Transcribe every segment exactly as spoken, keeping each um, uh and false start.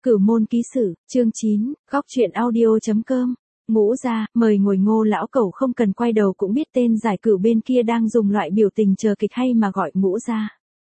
Cửu môn ký sử, chương chín, góc truyện audio.com. Ngũ gia, mời ngồi. Ngô lão cẩu không cần quay đầu cũng biết tên giải cửu bên kia đang dùng loại biểu tình chờ kịch hay mà gọi ngũ gia.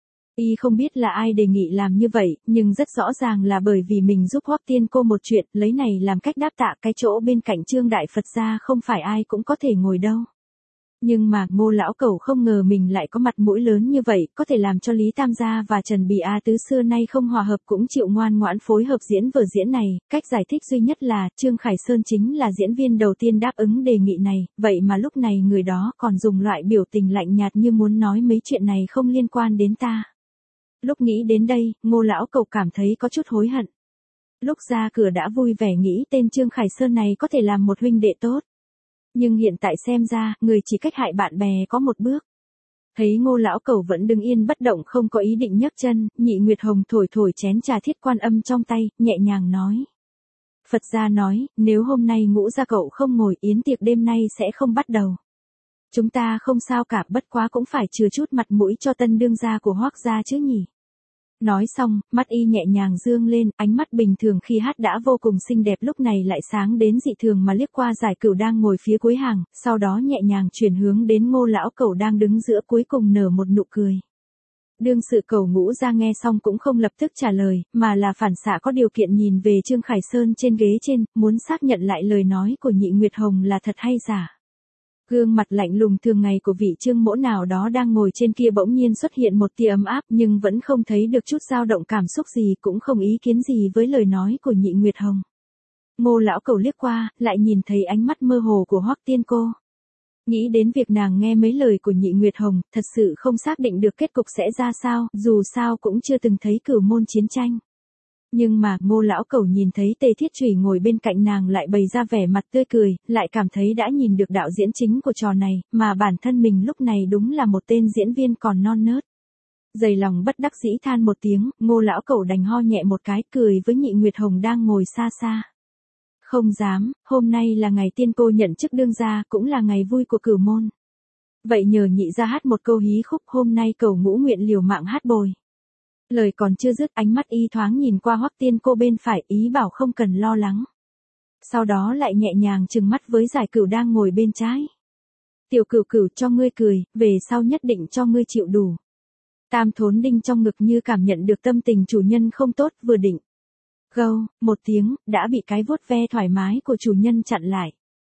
Y không biết là ai đề nghị làm như vậy, nhưng rất rõ ràng là bởi vì mình giúp Hoắc Tiên Cô một chuyện, lấy này làm cách đáp tạ. Cái chỗ bên cạnh Trương Đại Phật gia không phải ai cũng có thể ngồi đâu. Nhưng mà Ngô lão cẩu không ngờ mình lại có mặt mũi lớn như vậy, có thể làm cho Lý Tam gia và Trần Bì A Tứ xưa nay không hòa hợp cũng chịu ngoan ngoãn phối hợp diễn vở diễn này. Cách giải thích duy nhất là Trương Khải Sơn chính là diễn viên đầu tiên đáp ứng đề nghị này, vậy mà lúc này người đó còn dùng loại biểu tình lạnh nhạt như muốn nói mấy chuyện này không liên quan đến ta. Lúc nghĩ đến đây, Ngô lão cẩu cảm thấy có chút hối hận. Lúc ra cửa đã vui vẻ nghĩ tên Trương Khải Sơn này có thể làm một huynh đệ tốt. Nhưng hiện tại xem ra, người chỉ cách hại bạn bè có một bước. Thấy Ngô lão cẩu vẫn đứng yên bất động không có ý định nhấc chân, Nhị Nguyệt Hồng thổi thổi chén trà Thiết Quan Âm trong tay, nhẹ nhàng nói. Phật gia nói, nếu hôm nay Ngũ gia cậu không ngồi, yến tiệc đêm nay sẽ không bắt đầu. Chúng ta không sao cả, bất quá cũng phải chừa chút mặt mũi cho tân đương gia của Hoắc gia chứ nhỉ. Nói xong, mắt y nhẹ nhàng dương lên, ánh mắt bình thường khi hát đã vô cùng xinh đẹp lúc này lại sáng đến dị thường mà liếc qua giải cửu đang ngồi phía cuối hàng, sau đó nhẹ nhàng chuyển hướng đến Ngô lão cẩu đang đứng giữa cuối cùng nở một nụ cười. Đương sự cẩu Ngũ gia nghe xong cũng không lập tức trả lời, mà là phản xạ có điều kiện nhìn về Trương Khải Sơn trên ghế trên, muốn xác nhận lại lời nói của Nhị Nguyệt Hồng là thật hay giả. Gương mặt lạnh lùng thường ngày của vị Trương mỗ nào đó đang ngồi trên kia bỗng nhiên xuất hiện một tia ấm áp nhưng vẫn không thấy được chút dao động cảm xúc gì, cũng không ý kiến gì với lời nói của Nhị Nguyệt Hồng. Ngô lão cẩu liếc qua, lại nhìn thấy ánh mắt mơ hồ của Hoắc Tiên Cô. Nghĩ đến việc nàng nghe mấy lời của Nhị Nguyệt Hồng, thật sự không xác định được kết cục sẽ ra sao, dù sao cũng chưa từng thấy cửu môn chiến tranh. Nhưng mà Ngô lão cẩu nhìn thấy Tề Thiết Chủy ngồi bên cạnh nàng lại bày ra vẻ mặt tươi cười, lại cảm thấy đã nhìn được đạo diễn chính của trò này, mà bản thân mình lúc này đúng là một tên diễn viên còn non nớt. Dày lòng bất đắc dĩ than một tiếng, Ngô lão cẩu đành ho nhẹ một cái, cười với Nhị Nguyệt Hồng đang ngồi xa xa. Không dám, hôm nay là ngày Tiên Cô nhận chức đương gia, cũng là ngày vui của cửu môn. Vậy nhờ nhị gia hát một câu hí khúc, hôm nay cẩu Ngũ nguyện liều mạng hát bồi. Lời còn chưa dứt, ánh mắt y thoáng nhìn qua Hoắc Tiên Cô bên phải, ý bảo không cần lo lắng. Sau đó lại nhẹ nhàng trừng mắt với giải cửu đang ngồi bên trái. Tiểu cửu cửu, cho ngươi cười, về sau nhất định cho ngươi chịu đủ. Tam thốn đinh trong ngực như cảm nhận được tâm tình chủ nhân không tốt, vừa định gâu một tiếng, đã bị cái vuốt ve thoải mái của chủ nhân chặn lại.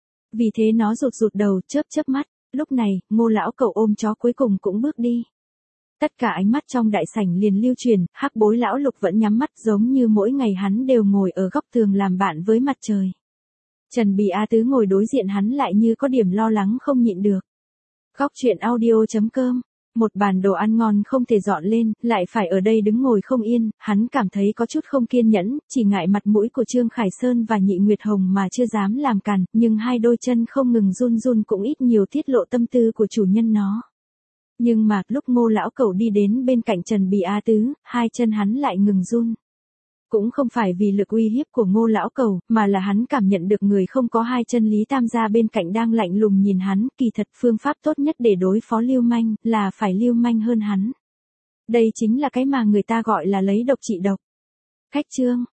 Vì thế nó rụt rụt đầu, chớp chớp mắt. Lúc này, Ngô lão cẩu ôm chó cuối cùng cũng bước đi. Tất cả ánh mắt trong đại sảnh liền lưu truyền, Hắc Bối lão Lục vẫn nhắm mắt giống như mỗi ngày hắn đều ngồi ở góc tường làm bạn với mặt trời. Trần Bì A Tứ ngồi đối diện hắn lại như có điểm lo lắng không nhịn được. Góc truyện audio.com. Một bàn đồ ăn ngon không thể dọn lên, lại phải ở đây đứng ngồi không yên, hắn cảm thấy có chút không kiên nhẫn, chỉ ngại mặt mũi của Trương Khải Sơn và Nhị Nguyệt Hồng mà chưa dám làm càn, nhưng hai đôi chân không ngừng run run cũng ít nhiều tiết lộ tâm tư của chủ nhân nó. Nhưng mà, lúc Ngô lão cẩu đi đến bên cạnh Trần Bì A Tứ, hai chân hắn lại ngừng run. Cũng không phải vì lực uy hiếp của Ngô lão cẩu, mà là hắn cảm nhận được người không có hai chân Lý Tam gia bên cạnh đang lạnh lùng nhìn hắn, kỳ thật phương pháp tốt nhất để đối phó lưu manh, là phải lưu manh hơn hắn. Đây chính là cái mà người ta gọi là lấy độc trị độc. Khách Trương,